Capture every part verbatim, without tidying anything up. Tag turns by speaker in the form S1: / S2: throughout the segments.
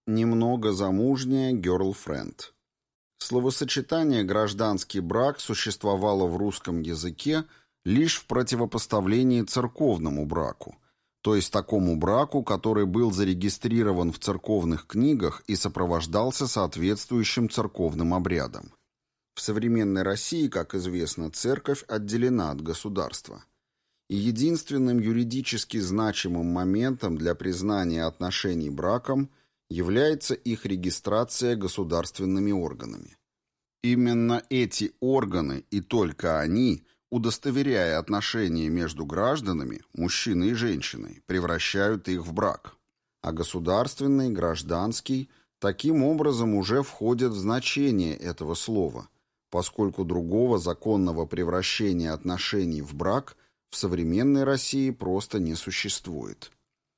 S1: Немного замужняя girlfriend. Словосочетание «гражданский брак» существовало в русском языке лишь в противопоставлении церковному браку, то есть такому браку, который был зарегистрирован в церковных книгах и сопровождался соответствующим церковным обрядом. В современной России, как известно, церковь отделена от государства. И единственным юридически значимым моментом для признания отношений браком является их регистрация государственными органами. Именно эти органы и только они, удостоверяя отношения между гражданами, мужчиной и женщиной, превращают их в брак. А государственный, гражданский, таким образом уже входят в значение этого слова, поскольку другого законного превращения отношений в брак в современной России просто не существует.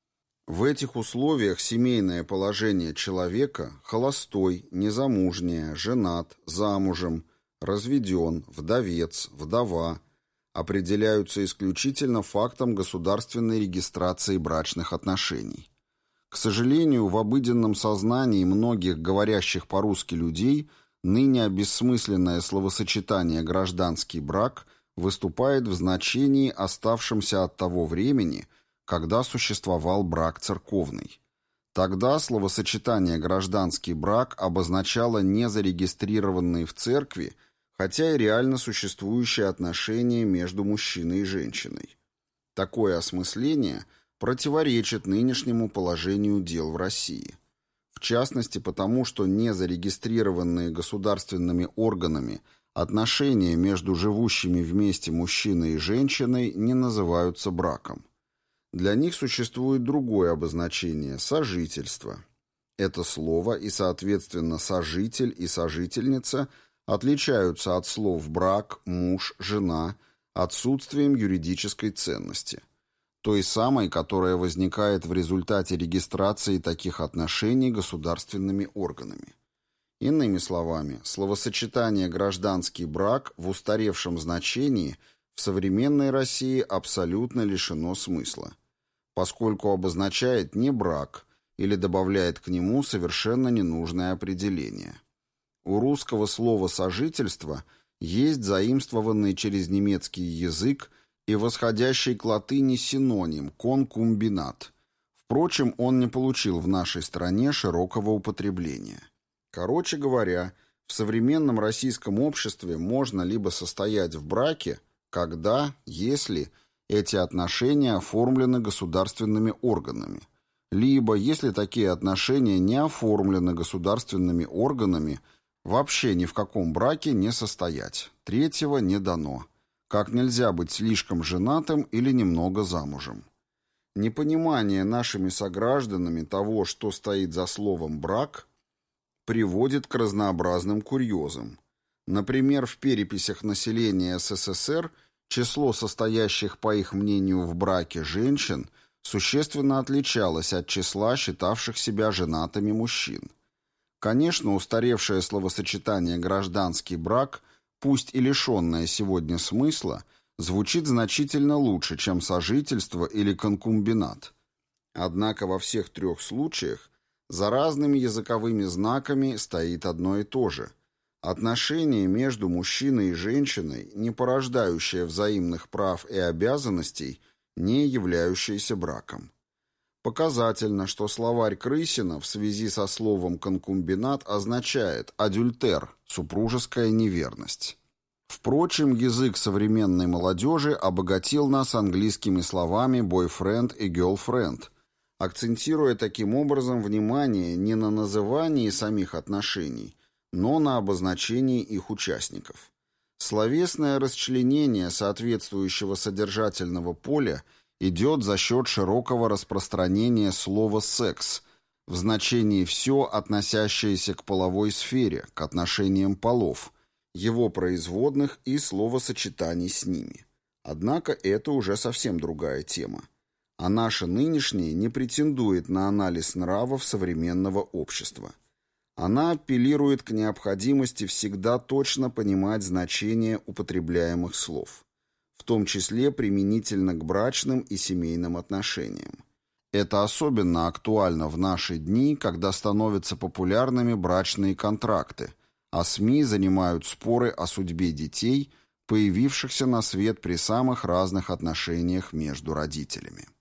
S1: В этих условиях семейное положение человека – холостой, незамужняя, женат, замужем, разведен, вдовец, вдова – определяются исключительно фактом государственной регистрации брачных отношений. К сожалению, в обыденном сознании многих говорящих по-русски людей ныне обессмысленное словосочетание «гражданский брак» выступает в значении, оставшемся от того времени, когда существовал брак церковный. Тогда словосочетание «гражданский брак» обозначало незарегистрированные в церкви, хотя и реально существующие отношения между мужчиной и женщиной. Такое осмысление противоречит нынешнему положению дел в России. В частности, потому что незарегистрированные государственными органами отношения между живущими вместе мужчиной и женщиной не называются браком. Для них существует другое обозначение – сожительство. Это слово и, соответственно, сожитель и сожительница отличаются от слов брак, муж, жена отсутствием юридической ценности, той самой, которая возникает в результате регистрации таких отношений государственными органами. Иными словами, словосочетание «гражданский брак» в устаревшем значении в современной России абсолютно лишено смысла, поскольку обозначает не брак или добавляет к нему совершенно ненужное определение. У русского слова «сожительство» есть заимствованный через немецкий язык и восходящий к латыни синоним «конкумбинат». Впрочем, он не получил в нашей стране широкого употребления. Короче говоря, в современном российском обществе можно либо состоять в браке, когда, если эти отношения оформлены государственными органами, либо, если такие отношения не оформлены государственными органами, вообще ни в каком браке не состоять. Третьего не дано. Как нельзя быть слишком женатым или немного замужем. Непонимание нашими согражданами того, что стоит за словом «брак», приводит к разнообразным курьезам. Например, в переписях населения СССР число состоящих, по их мнению, в браке женщин существенно отличалось от числа считавших себя женатыми мужчин. Конечно, устаревшее словосочетание «гражданский брак», пусть и лишенное сегодня смысла, звучит значительно лучше, чем сожительство или конкубинат. Однако во всех трех случаях за разными языковыми знаками стоит одно и то же – отношение между мужчиной и женщиной, не порождающее взаимных прав и обязанностей, не являющееся браком. Показательно, что словарь Крысина в связи со словом «конкубинат» означает «адюльтер» – супружеская неверность. Впрочем, язык современной молодежи обогатил нас английскими словами «бойфренд» и «girlfriend», акцентируя таким образом внимание не на назывании самих отношений, но на обозначении их участников. Словесное расчленение соответствующего содержательного поля идет за счет широкого распространения слова «секс» в значении «все, относящееся к половой сфере», к отношениям полов, его производных и словосочетаний с ними. Однако это уже совсем другая тема. А наше нынешнее не претендует на анализ нравов современного общества. Она апеллирует к необходимости всегда точно понимать значение употребляемых слов, в том числе применительно к брачным и семейным отношениям. Это особенно актуально в наши дни, когда становятся популярными брачные контракты, а СМИ занимают споры о судьбе детей, появившихся на свет при самых разных отношениях между родителями.